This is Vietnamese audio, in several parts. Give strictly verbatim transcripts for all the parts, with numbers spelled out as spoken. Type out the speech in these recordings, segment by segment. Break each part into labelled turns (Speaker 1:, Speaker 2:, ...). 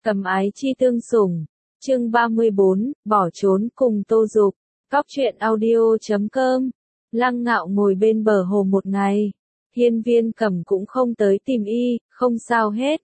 Speaker 1: Cầm ái chi tương sủng. Chương ba mươi bốn, bỏ trốn cùng Tô Dục. Cóc truyện audio chấm com. Lăng Ngạo ngồi bên bờ hồ một ngày. Hiên Viên Cầm cũng không tới tìm y, không sao hết.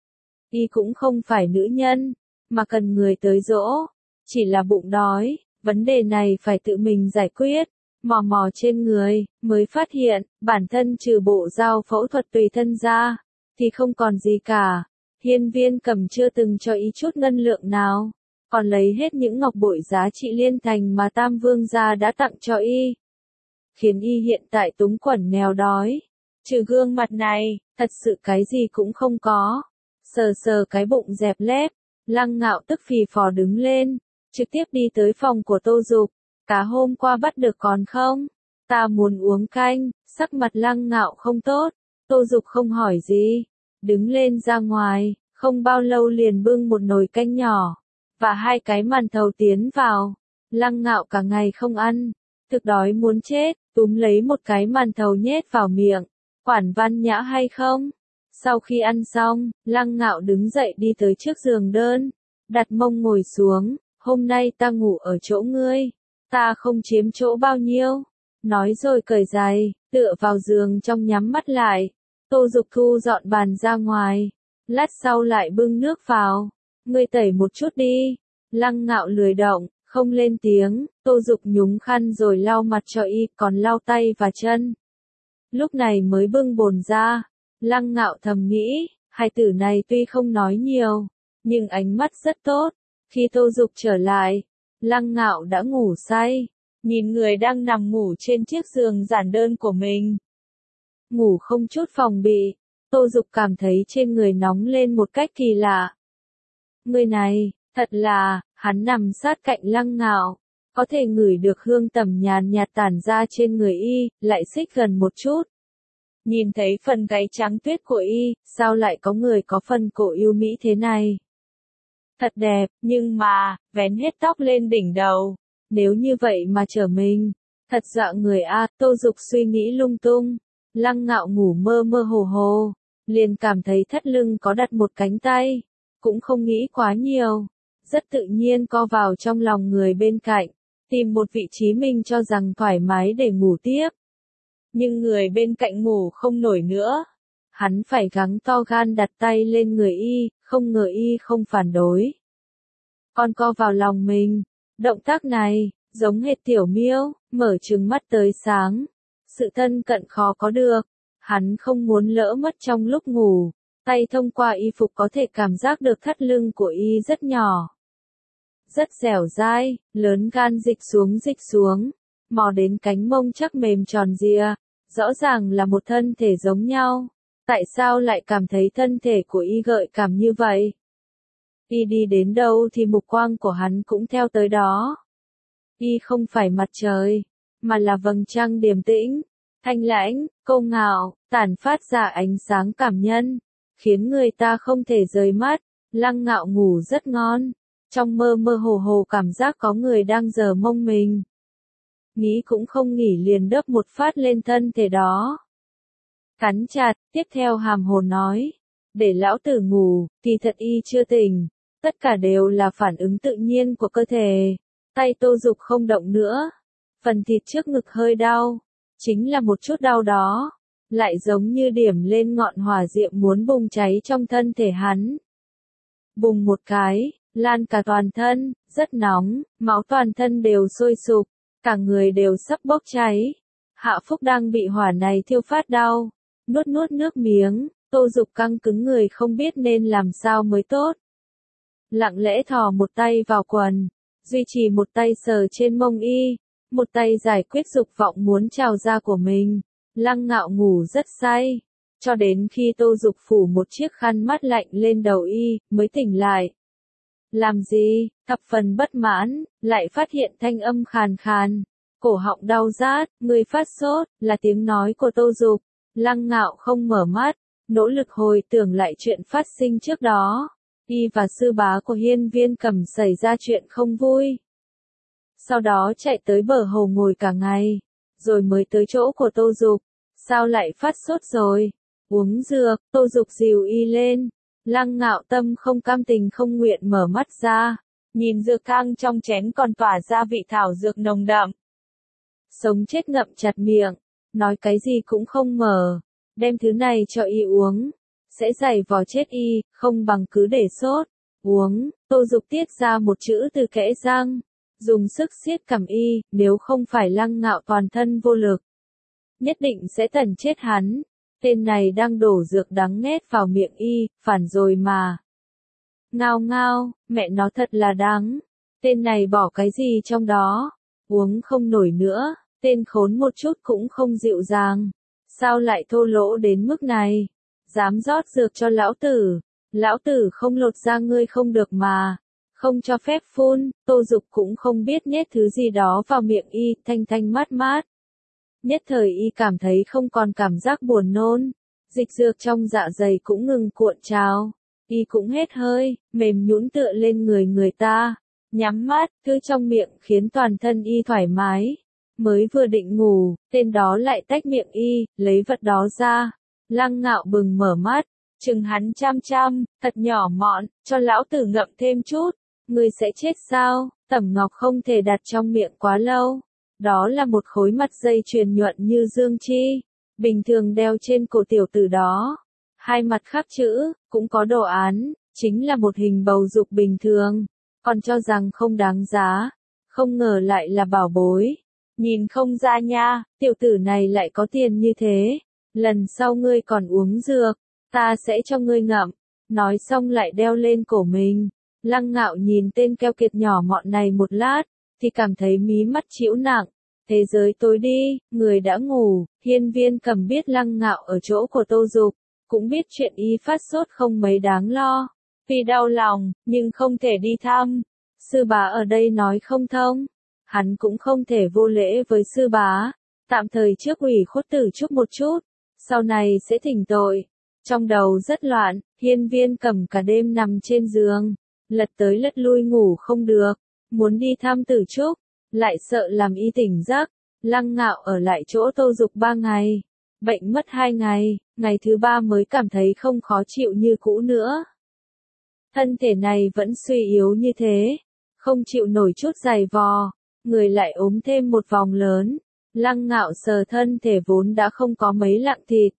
Speaker 1: Y cũng không phải nữ nhân, mà cần người tới dỗ. Chỉ là bụng đói, vấn đề này phải tự mình giải quyết. Mò mò trên người, mới phát hiện, bản thân trừ bộ dao phẫu thuật tùy thân ra, thì không còn gì cả. Hiên Viên Cầm chưa từng cho y chút ngân lượng nào, còn lấy hết những ngọc bội giá trị liên thành mà Tam Vương gia đã tặng cho y. Khiến y hiện tại túng quẫn nghèo đói. Trừ gương mặt này, thật sự cái gì cũng không có. Sờ sờ cái bụng dẹp lép, Lăng Ngạo tức phì phò đứng lên, trực tiếp đi tới phòng của Tô Dục. Cá hôm qua bắt được còn không? Ta muốn uống canh. Sắc mặt Lăng Ngạo không tốt. Tô Dục không hỏi gì, đứng lên ra ngoài, không bao lâu liền bưng một nồi canh nhỏ và hai cái màn thầu tiến vào. Lăng Ngạo cả ngày không ăn, thực đói muốn chết, túm lấy một cái màn thầu nhét vào miệng. Quản văn nhã hay không? Sau khi ăn xong, Lăng Ngạo đứng dậy đi tới trước giường đơn, đặt mông ngồi xuống. Hôm nay ta ngủ ở chỗ ngươi, ta không chiếm chỗ bao nhiêu. Nói rồi cởi giày, tựa vào giường trong nhắm mắt lại. Tô Dục thu dọn bàn ra ngoài, lát sau lại bưng nước vào. Ngươi tẩy một chút đi. Lăng Ngạo lười động, không lên tiếng. Tô Dục nhúng khăn rồi lau mặt cho y, còn lau tay và chân. Lúc này mới bưng bồn ra. Lăng Ngạo thầm nghĩ, hai tử này tuy không nói nhiều, nhưng ánh mắt rất tốt. Khi Tô Dục trở lại, Lăng Ngạo đã ngủ say, nhìn người đang nằm ngủ trên chiếc giường giản đơn của mình. Ngủ không chút phòng bị, Tô Dục cảm thấy trên người nóng lên một cách kỳ lạ. Người này, thật là, hắn nằm sát cạnh Lăng Ngạo, có thể ngửi được hương tẩm nhàn nhạt tản ra trên người y, lại xích gần một chút. Nhìn thấy phần gáy trắng tuyết của y, sao lại có người có phần cổ yêu mỹ thế này? Thật đẹp, nhưng mà, vén hết tóc lên đỉnh đầu. Nếu như vậy mà trở mình, thật dọa người a. Tô Dục suy nghĩ lung tung. Lăng Ngạo ngủ mơ mơ hồ hồ, liền cảm thấy thắt lưng có đặt một cánh tay. Cũng không nghĩ quá nhiều, rất tự nhiên co vào trong lòng người bên cạnh, tìm một vị trí mình cho rằng thoải mái để ngủ tiếp. Nhưng người bên cạnh ngủ không nổi nữa. Hắn phải gắng to gan đặt tay lên người y, không ngờ y không phản đối. Còn co vào lòng mình. Động tác này, giống hệt tiểu miêu, mở trừng mắt tới sáng. Sự thân cận khó có được. Hắn không muốn lỡ mất trong lúc ngủ. Tay thông qua y phục có thể cảm giác được thắt lưng của y rất nhỏ. Rất dẻo dai, lớn gan dịch xuống dịch xuống. Mò đến cánh mông chắc mềm tròn dịa. Rõ ràng là một thân thể giống nhau. Tại sao lại cảm thấy thân thể của y gợi cảm như vậy? Y đi đến đâu thì mục quang của hắn cũng theo tới đó. Y không phải mặt trời, mà là vầng trăng điềm tĩnh, thanh lãnh, câu ngạo, tản phát ra ánh sáng cảm nhân, khiến người ta không thể rời mắt. Lăng Ngạo ngủ rất ngon, trong mơ mơ hồ hồ cảm giác có người đang giở mông mình. Nghĩ cũng không nghỉ liền đớp một phát lên thân thể đó. Cắn chặt, tiếp theo hàm hồ nói, để lão tử ngủ, kỳ thật y chưa tỉnh. Tất cả đều là phản ứng tự nhiên của cơ thể. Tay Tô Dục không động nữa. Phần thịt trước ngực hơi đau. Chính là một chút đau đó. Lại giống như điểm lên ngọn hỏa diệm muốn bùng cháy trong thân thể hắn. Bùng một cái, lan cả toàn thân, rất nóng, máu toàn thân đều sôi sục. Cả người đều sắp bốc cháy. Hạ Phúc đang bị hỏa này thiêu phát đau. Nuốt nuốt nước miếng, Tô Dục căng cứng người không biết nên làm sao mới tốt. Lặng lẽ thò một tay vào quần, duy trì một tay sờ trên mông y, một tay giải quyết dục vọng muốn trào ra của mình. Lăng Ngạo ngủ rất say, cho đến khi Tô Dục phủ một chiếc khăn mát lạnh lên đầu y, mới tỉnh lại. Làm gì? Thập phần bất mãn, lại phát hiện thanh âm khàn khàn, cổ họng đau rát, người phát sốt, là tiếng nói của Tô Dục. Lăng Ngạo không mở mắt, nỗ lực hồi tưởng lại chuyện phát sinh trước đó. Y và sư bá của Hiên Viên Cầm xảy ra chuyện không vui. Sau đó chạy tới bờ hồ ngồi cả ngày, rồi mới tới chỗ của Tô Dục. Sao lại phát sốt rồi? Uống dược. Tô Dục dìu y lên, Lăng Ngạo Tâm không cam tình không nguyện mở mắt ra, nhìn dược thang trong chén còn tỏa ra vị thảo dược nồng đậm. Sống chết ngậm chặt miệng, nói cái gì cũng không mở, đem thứ này cho y uống, sẽ giày vò chết y, không bằng cứ để sốt, uống. Tô Dục tiết ra một chữ từ kẽ răng, dùng sức siết cằm y, nếu không phải Lăng Ngạo toàn thân vô lực, nhất định sẽ tẩn chết hắn. Tên này đang đổ dược đắng nghét vào miệng y, phản rồi mà. Ngao ngao, mẹ nó thật là đắng. Tên này bỏ cái gì trong đó? Uống không nổi nữa, tên khốn một chút cũng không dịu dàng. Sao lại thô lỗ đến mức này? Dám rót dược cho lão tử. Lão tử không lột ra ngươi không được mà. Không cho phép phun, Tô Dục cũng không biết nhét thứ gì đó vào miệng y, thanh thanh mát mát. Nhất thời y cảm thấy không còn cảm giác buồn nôn, dịch dược trong dạ dày cũng ngừng cuộn trào, y cũng hết hơi, mềm nhũn tựa lên người người ta, nhắm mắt, thứ trong miệng khiến toàn thân y thoải mái. Mới vừa định ngủ, tên đó lại tách miệng y, lấy vật đó ra. Lăng Ngạo bừng mở mắt, chừng hắn chăm chăm, thật nhỏ mọn, cho lão tử ngậm thêm chút, ngươi sẽ chết sao? Tẩm Ngọc không thể đặt trong miệng quá lâu. Đó là một khối mặt dây chuyền nhuận như dương chi, bình thường đeo trên cổ tiểu tử đó. Hai mặt khắc chữ, cũng có đồ án, chính là một hình bầu dục bình thường, còn cho rằng không đáng giá, không ngờ lại là bảo bối. Nhìn không ra nha, tiểu tử này lại có tiền như thế. Lần sau ngươi còn uống dược, ta sẽ cho ngươi ngậm. Nói xong lại đeo lên cổ mình. Lăng Ngạo nhìn tên keo kiệt nhỏ mọn này một lát, thì cảm thấy mí mắt chịu nặng. Thế giới tối đi, người đã ngủ. Hiên Viên Cầm biết Lăng Ngạo ở chỗ của Tô Dục, cũng biết chuyện y phát sốt không mấy đáng lo. Vì đau lòng, nhưng không thể đi thăm. Sư bá ở đây nói không thông. Hắn cũng không thể vô lễ với sư bá. Tạm thời trước ủy khuất tử chúc một chút, sau này sẽ thỉnh tội. Trong đầu rất loạn, Hiên Viên Cầm cả đêm nằm trên giường, lật tới lật lui ngủ không được, muốn đi thăm Tử Trúc, lại sợ làm y tỉnh giấc. Lăng Ngạo ở lại chỗ Tô Dục ba ngày, bệnh mất hai ngày, ngày thứ ba mới cảm thấy không khó chịu như cũ nữa. Thân thể này vẫn suy yếu như thế, không chịu nổi chút giày vò, người lại ốm thêm một vòng lớn. Lăng Ngạo sờ thân thể vốn đã không có mấy lạng thịt,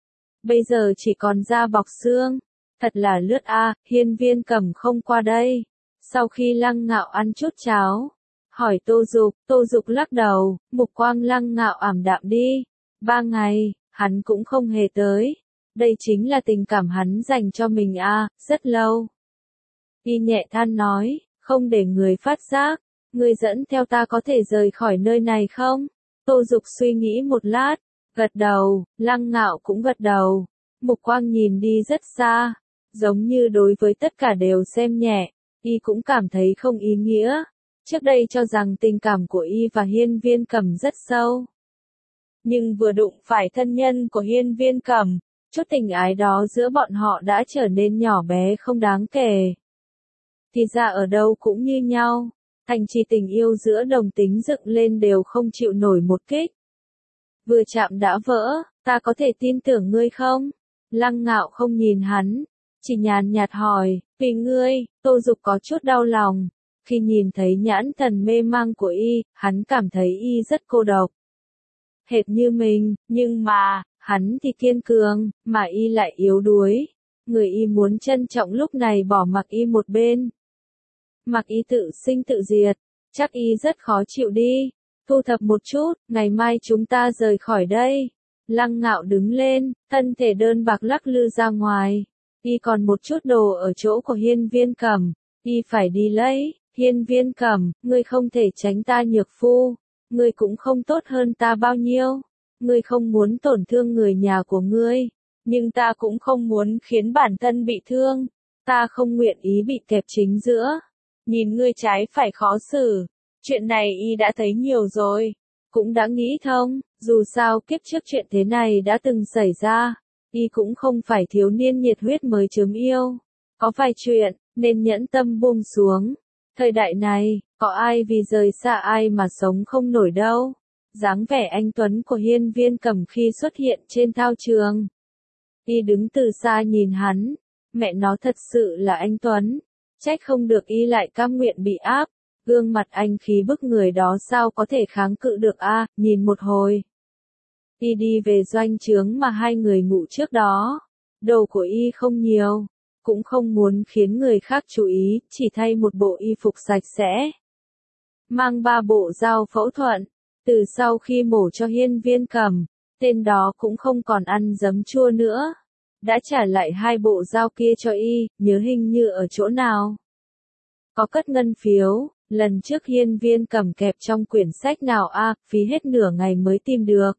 Speaker 1: bây giờ chỉ còn da bọc xương, thật là lướt a. Hiên Viên Cầm không qua đây. Sau khi Lăng Ngạo ăn chút cháo, hỏi Tô Dục, Tô Dục lắc đầu, mục quang Lăng Ngạo ảm đạm đi. Ba ngày, hắn cũng không hề tới. Đây chính là tình cảm hắn dành cho mình a, rất lâu. Y nhẹ than nói, không để người phát giác, người dẫn theo ta có thể rời khỏi nơi này không? Tô Dục suy nghĩ một lát, gật đầu. Lăng Ngạo cũng gật đầu. Mục quang nhìn đi rất xa, giống như đối với tất cả đều xem nhẹ, y cũng cảm thấy không ý nghĩa. Trước đây cho rằng tình cảm của y và Hiên Viên Cầm rất sâu, nhưng vừa đụng phải thân nhân của Hiên Viên Cầm, chút tình ái đó giữa bọn họ đã trở nên nhỏ bé không đáng kể. Thì ra ở đâu cũng như nhau, thành trì tình yêu giữa đồng tính dựng lên đều không chịu nổi một kích. Vừa chạm đã vỡ, ta có thể tin tưởng ngươi không? Lăng Ngạo không nhìn hắn, chỉ nhàn nhạt hỏi, vì ngươi. Tô Dục có chút đau lòng, khi nhìn thấy nhãn thần mê mang của y, hắn cảm thấy y rất cô độc. Hệt như mình, nhưng mà, hắn thì kiên cường, mà y lại yếu đuối. Người y muốn trân trọng lúc này bỏ mặc y một bên. Mặc y tự sinh tự diệt, chắc y rất khó chịu đi. Thu thập một chút, ngày mai chúng ta rời khỏi đây. Lăng Ngạo đứng lên, thân thể đơn bạc lắc lư ra ngoài. Y còn một chút đồ ở chỗ của Hiên Viên Cầm, y phải đi lấy. Hiên Viên Cầm, ngươi không thể tránh ta nhược phu, ngươi cũng không tốt hơn ta bao nhiêu. Ngươi không muốn tổn thương người nhà của ngươi, nhưng ta cũng không muốn khiến bản thân bị thương. Ta không nguyện ý bị kẹp chính giữa, nhìn ngươi trái phải khó xử. Chuyện này y đã thấy nhiều rồi, cũng đã nghĩ thông, dù sao kiếp trước chuyện thế này đã từng xảy ra, y cũng không phải thiếu niên nhiệt huyết mới chớm yêu. Có vài chuyện, nên nhẫn tâm buông xuống. Thời đại này, có ai vì rời xa ai mà sống không nổi đâu. Dáng vẻ anh tuấn của Hiên Viên Cầm khi xuất hiện trên thao trường. Y đứng từ xa nhìn hắn, Mẹ nó thật sự là anh Tuấn. Trách không được y lại cam nguyện bị áp. Gương mặt anh khí bức người đó sao có thể kháng cự được a, à, nhìn một hồi. Y đi về doanh trướng mà hai người ngủ trước đó. Đồ của y không nhiều, cũng không muốn khiến người khác chú ý, chỉ thay một bộ y phục sạch sẽ. Mang ba bộ dao phẫu thuật, từ sau khi mổ cho Hiên Viên Cầm, tên đó cũng không còn ăn giấm chua nữa. Đã trả lại hai bộ dao kia cho y, nhớ hình như ở chỗ nào. Có cất ngân phiếu, lần trước Hiên Viên Cầm kẹp trong quyển sách nào a, à, phí hết nửa ngày mới tìm được.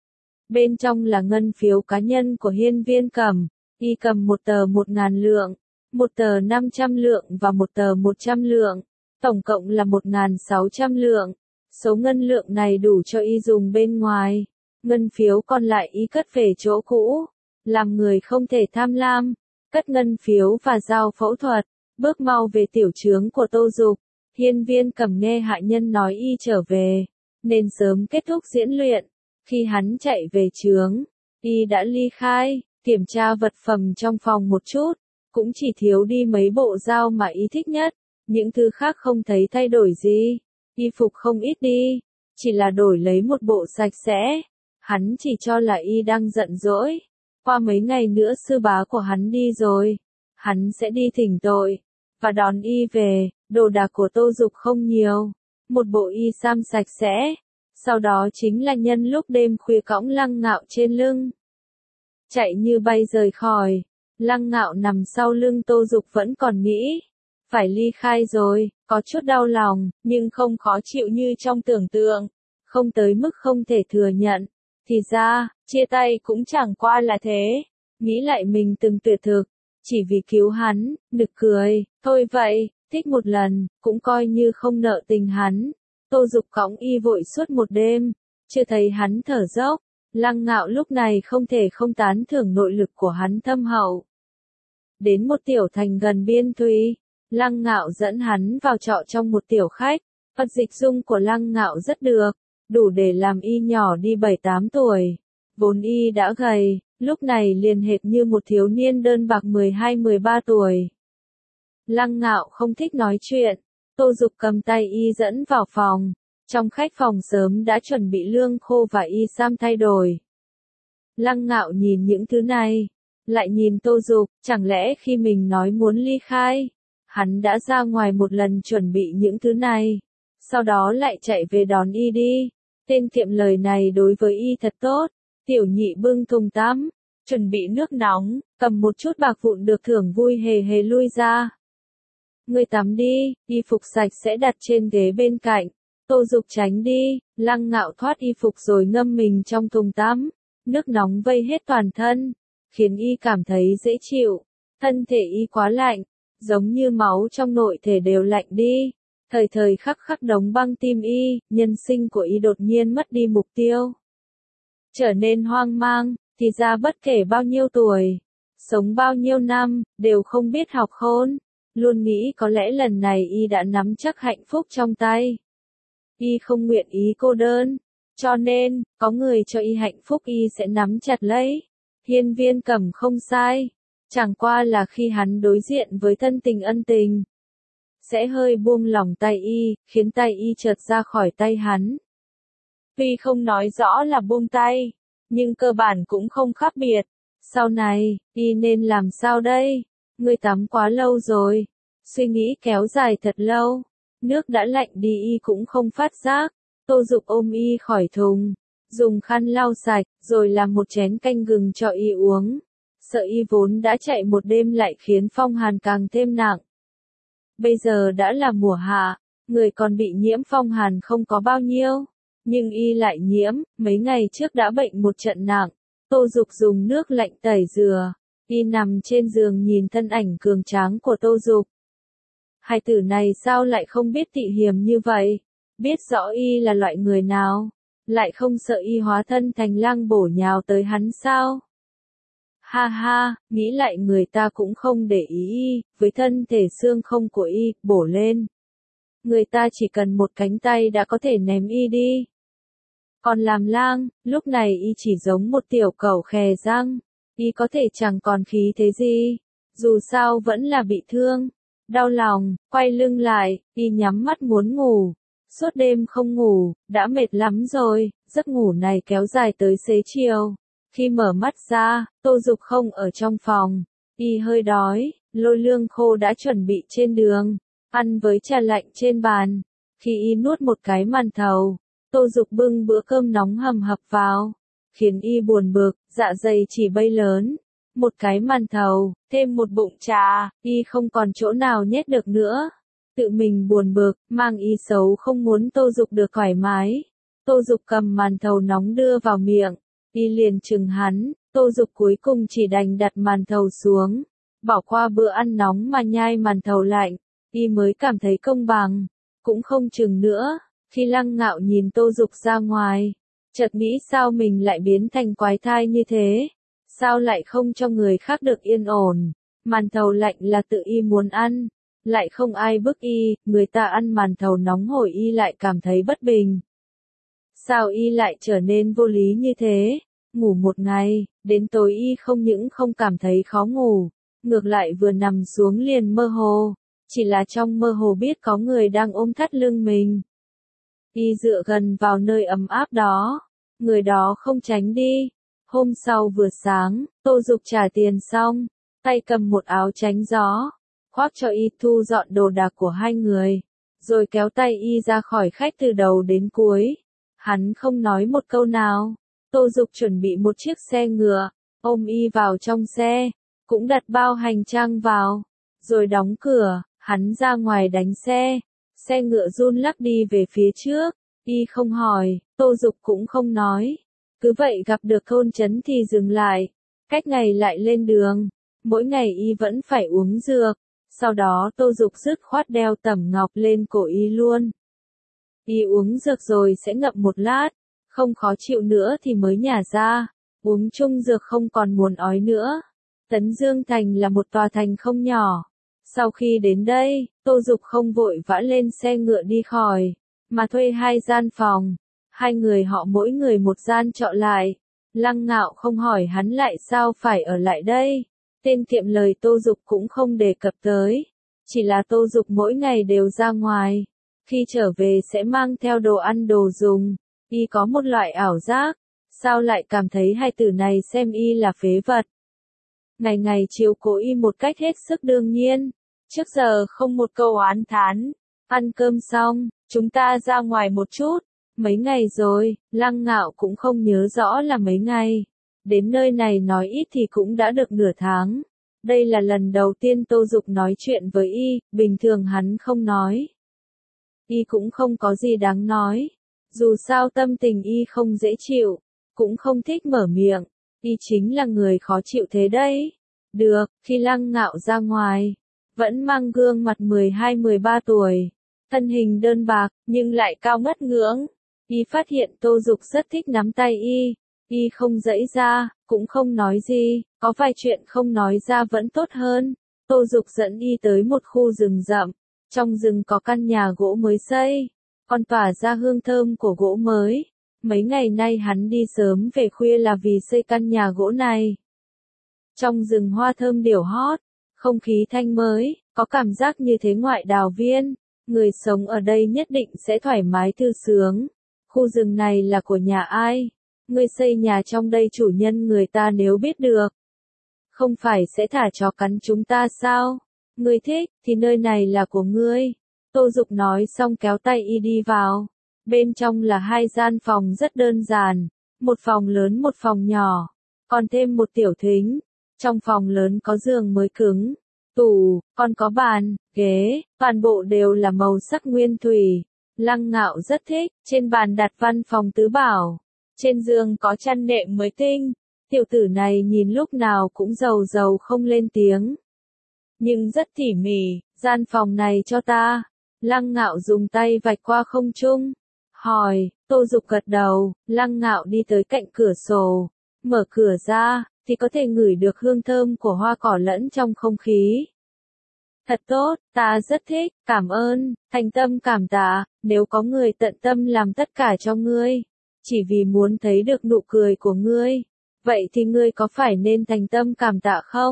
Speaker 1: Bên trong là ngân phiếu cá nhân của Hiên Viên Cầm, y cầm một tờ một ngàn lượng, một tờ năm trăm lượng và một tờ một trăm lượng, tổng cộng là một ngàn sáu trăm lượng. Số ngân lượng này đủ cho y dùng bên ngoài, ngân phiếu còn lại y cất về chỗ cũ. Làm người không thể tham lam, cất ngân phiếu và dao phẫu thuật, bước mau về tiểu trướng của Tô Dục. Hiên Viên Cầm nghe hạ nhân nói y trở về, nên sớm kết thúc diễn luyện. Khi hắn chạy về trướng, y đã ly khai, kiểm tra vật phẩm trong phòng một chút, cũng chỉ thiếu đi mấy bộ dao mà y thích nhất, những thứ khác không thấy thay đổi gì. Y phục không ít đi, chỉ là đổi lấy một bộ sạch sẽ. Hắn chỉ cho là y đang giận dỗi. Qua mấy ngày nữa sư bá của hắn đi rồi, hắn sẽ đi thỉnh tội, và đón y về. Đồ đạc của Tô Dục không nhiều, một bộ y sam sạch sẽ, sau đó chính là nhân lúc đêm khuya cõng Lăng Ngạo trên lưng. Chạy như bay rời khỏi, Lăng Ngạo nằm sau lưng Tô Dục vẫn còn nghĩ, phải ly khai rồi, có chút đau lòng, nhưng không khó chịu như trong tưởng tượng, không tới mức không thể thừa nhận. Thì ra, chia tay cũng chẳng qua là thế, nghĩ lại mình từng tuyệt thực, chỉ vì cứu hắn, nực cười, thôi vậy, thích một lần, cũng coi như không nợ tình hắn. Tô Dục cõng y vội suốt một đêm, chưa thấy hắn thở dốc. Lăng Ngạo lúc này không thể không tán thưởng nội lực của hắn thâm hậu. Đến một tiểu thành gần biên thùy, Lăng Ngạo dẫn hắn vào trọ trong một tiểu khách. Vật dịch dung của Lăng Ngạo rất được, đủ để làm y nhỏ đi bảy tám tuổi. Vốn y đã gầy, lúc này liền hệt như một thiếu niên đơn bạc mười hai mười ba tuổi. Lăng Ngạo không thích nói chuyện, Tô Dục cầm tay y dẫn vào phòng. Trong khách phòng sớm đã chuẩn bị lương khô và y sam thay đổi. Lăng Ngạo nhìn những thứ này, lại nhìn Tô Dục, chẳng lẽ khi mình nói muốn ly khai, hắn đã ra ngoài một lần chuẩn bị những thứ này, sau đó lại chạy về đón y đi. Tên kiệm lời này đối với y thật tốt. Tiểu nhị bưng thùng tắm, chuẩn bị nước nóng, cầm một chút bạc vụn được thưởng vui hề hề lui ra. Ngươi tắm đi, y phục sạch sẽ đặt trên ghế bên cạnh. Tô Dục tránh đi, Lăng Ngạo thoát y phục rồi ngâm mình trong thùng tắm. Nước nóng vây hết toàn thân, khiến y cảm thấy dễ chịu. Thân thể y quá lạnh, giống như máu trong nội thể đều lạnh đi. Thời thời khắc khắc đóng băng tim y, nhân sinh của y đột nhiên mất đi mục tiêu. Trở nên hoang mang, thì ra bất kể bao nhiêu tuổi, sống bao nhiêu năm, đều không biết học khôn. Luôn nghĩ có lẽ lần này y đã nắm chắc hạnh phúc trong tay. Y không nguyện ý cô đơn, cho nên, có người cho y hạnh phúc y sẽ nắm chặt lấy. Hiên Viên Cầm không sai, chẳng qua là khi hắn đối diện với thân tình ân tình, sẽ hơi buông lỏng tay y, khiến tay y chợt ra khỏi tay hắn. Tuy không nói rõ là buông tay, nhưng cơ bản cũng không khác biệt. Sau này, y nên làm sao đây? Ngươi tắm quá lâu rồi. Suy nghĩ kéo dài thật lâu. Nước đã lạnh đi y cũng không phát giác. Tô Dục ôm y khỏi thùng, dùng khăn lau sạch, rồi làm một chén canh gừng cho y uống. Sợ y vốn đã chạy một đêm lại khiến phong hàn càng thêm nặng. Bây giờ đã là mùa hạ, người còn bị nhiễm phong hàn không có bao nhiêu, nhưng y lại nhiễm, mấy ngày trước đã bệnh một trận nặng. Tô Dục dùng nước lạnh tẩy rửa, y nằm trên giường nhìn thân ảnh cường tráng của Tô Dục. Hai tử này sao lại không biết tị hiềm như vậy, biết rõ y là loại người nào, lại không sợ y hóa thân thành lang bổ nhào tới hắn sao? Ha ha, nghĩ lại người ta cũng không để ý y, với thân thể xương không của y, bổ lên. Người ta chỉ cần một cánh tay đã có thể ném y đi. Còn làm lang, lúc này y chỉ giống một tiểu cẩu khè răng, y có thể chẳng còn khí thế gì. Dù sao vẫn là bị thương. Đau lòng, quay lưng lại, y nhắm mắt muốn ngủ. Suốt đêm không ngủ, đã mệt lắm rồi, giấc ngủ này kéo dài tới xế chiều. Khi mở mắt ra, Tô Dục không ở trong phòng. Y hơi đói, lôi lương khô đã chuẩn bị trên đường, ăn với trà lạnh trên bàn. Khi y nuốt một cái màn thầu, Tô Dục bưng bữa cơm nóng hầm hập vào, khiến y buồn bực, dạ dày chỉ bay lớn. Một cái màn thầu, thêm một bụng trà, y không còn chỗ nào nhét được nữa. Tự mình buồn bực, mang ý xấu không muốn Tô Dục được thoải mái. Tô Dục cầm màn thầu nóng đưa vào miệng, y liền chừng hắn, Tô Dục cuối cùng chỉ đành đặt màn thầu xuống, bỏ qua bữa ăn nóng mà nhai màn thầu lạnh, y mới cảm thấy công bằng, cũng không chừng nữa. Khi Lăng Ngạo nhìn Tô Dục ra ngoài, chợt nghĩ sao mình lại biến thành quái thai như thế, sao lại không cho người khác được yên ổn, màn thầu lạnh là tự y muốn ăn, lại không ai bức y, người ta ăn màn thầu nóng hổi y lại cảm thấy bất bình. Sao y lại trở nên vô lý như thế? Ngủ một ngày, đến tối y không những không cảm thấy khó ngủ, ngược lại vừa nằm xuống liền mơ hồ, chỉ là trong mơ hồ biết có người đang ôm thắt lưng mình. Y dựa gần vào nơi ấm áp đó, người đó không tránh đi. Hôm sau vừa sáng, Tô Dục trả tiền xong, tay cầm một áo tránh gió, khoác cho y thu dọn đồ đạc của hai người, rồi kéo tay y ra khỏi khách từ đầu đến cuối. Hắn không nói một câu nào. Tô Dục chuẩn bị một chiếc xe ngựa, ôm y vào trong xe, cũng đặt bao hành trang vào, rồi đóng cửa, hắn ra ngoài đánh xe. Xe ngựa run lắc đi về phía trước, y không hỏi, Tô Dục cũng không nói. Cứ vậy gặp được thôn trấn thì dừng lại, cách ngày lại lên đường. Mỗi ngày y vẫn phải uống dược, sau đó Tô Dục dứt khoát đeo tẩm ngọc lên cổ y luôn. Y uống dược rồi sẽ ngậm một lát, không khó chịu nữa thì mới nhả ra, uống chung dược không còn muốn ói nữa. Tấn Dương Thành là một tòa thành không nhỏ. Sau khi đến đây, Tô Dục không vội vã lên xe ngựa đi khỏi, mà thuê hai gian phòng. Hai người họ mỗi người một gian trọ lại. Lăng Ngạo không hỏi hắn lại sao phải ở lại đây. Tên kiệm lời Tô Dục cũng không đề cập tới. Chỉ là Tô Dục mỗi ngày đều ra ngoài. Khi trở về sẽ mang theo đồ ăn đồ dùng. Y có một loại ảo giác. Sao lại cảm thấy hai tử này xem y là phế vật. Ngày ngày chiếu cố y một cách hết sức đương nhiên. Trước giờ không một câu oán thán. Ăn cơm xong, chúng ta ra ngoài một chút. Mấy ngày rồi, Lăng Ngạo cũng không nhớ rõ là mấy ngày. Đến nơi này nói ít thì cũng đã được nửa tháng. Đây là lần đầu tiên Tô Dục nói chuyện với y, bình thường hắn không nói. Y cũng không có gì đáng nói. Dù sao tâm tình y không dễ chịu, cũng không thích mở miệng. Y chính là người khó chịu thế đấy. Được, khi Lăng Ngạo ra ngoài, vẫn mang gương mặt mười hai mười ba tuổi. Thân hình đơn bạc, nhưng lại cao ngất ngưỡng. Y phát hiện Tô Dục rất thích nắm tay y. Y không giãy ra, cũng không nói gì, có vài chuyện không nói ra vẫn tốt hơn. Tô Dục dẫn y tới một khu rừng rậm. Trong rừng có căn nhà gỗ mới xây, còn tỏa ra hương thơm của gỗ mới. Mấy ngày nay hắn đi sớm về khuya là vì xây căn nhà gỗ này. Trong rừng hoa thơm điểu hót, không khí thanh mới, có cảm giác như thế ngoại đào viên. Người sống ở đây nhất định sẽ thoải mái thư sướng. Khu rừng này là của nhà ai? Ngươi xây nhà trong đây chủ nhân người ta nếu biết được. Không phải sẽ thả chó cắn chúng ta sao? Ngươi thích, thì nơi này là của ngươi. Tô Dục nói xong kéo tay y đi vào. Bên trong là hai gian phòng rất đơn giản. Một phòng lớn một phòng nhỏ. Còn thêm một tiểu thính. Trong phòng lớn có giường mới cứng, tủ, còn có bàn, ghế, toàn bộ đều là màu sắc nguyên thủy. Lăng Ngạo rất thích, trên bàn đặt văn phòng tứ bảo. Trên giường có chăn nệm mới tinh. Tiểu tử này nhìn lúc nào cũng rầu rầu không lên tiếng. Nhưng rất tỉ mỉ, gian phòng này cho ta. Lăng Ngạo dùng tay vạch qua không trung. Hỏi, Tô Dục gật đầu, Lăng Ngạo đi tới cạnh cửa sổ. Mở cửa ra, thì có thể ngửi được hương thơm của hoa cỏ lẫn trong không khí. Thật tốt, ta rất thích, cảm ơn, thành tâm cảm tạ, nếu có người tận tâm làm tất cả cho ngươi, chỉ vì muốn thấy được nụ cười của ngươi, vậy thì ngươi có phải nên thành tâm cảm tạ không?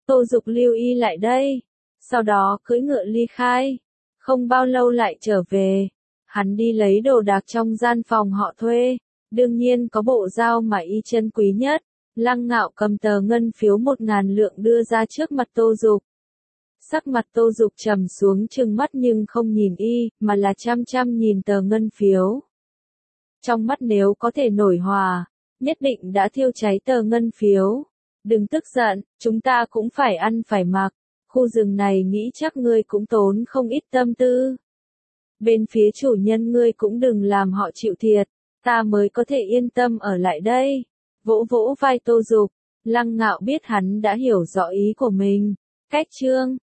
Speaker 1: Tô Dục lưu y lại đây, sau đó cưỡi ngựa ly khai, không bao lâu lại trở về. Hắn đi lấy đồ đạc trong gian phòng họ thuê, đương nhiên có bộ dao mà y chân quý nhất. Lăng Ngạo cầm tờ ngân phiếu một ngàn lượng đưa ra trước mặt Tô Dục. Sắc mặt Tô Dục trầm xuống, trừng mắt nhưng không nhìn y, mà là chăm chăm nhìn tờ ngân phiếu. Trong mắt nếu có thể nổi hỏa, nhất định đã thiêu cháy tờ ngân phiếu. Đừng tức giận, chúng ta cũng phải ăn phải mặc. Khu rừng này nghĩ chắc ngươi cũng tốn không ít tâm tư. Bên phía chủ nhân ngươi cũng đừng làm họ chịu thiệt, ta mới có thể yên tâm ở lại đây. Vỗ vỗ vai Tô Dục, Lăng Ngạo biết hắn đã hiểu rõ ý của mình. Cách chương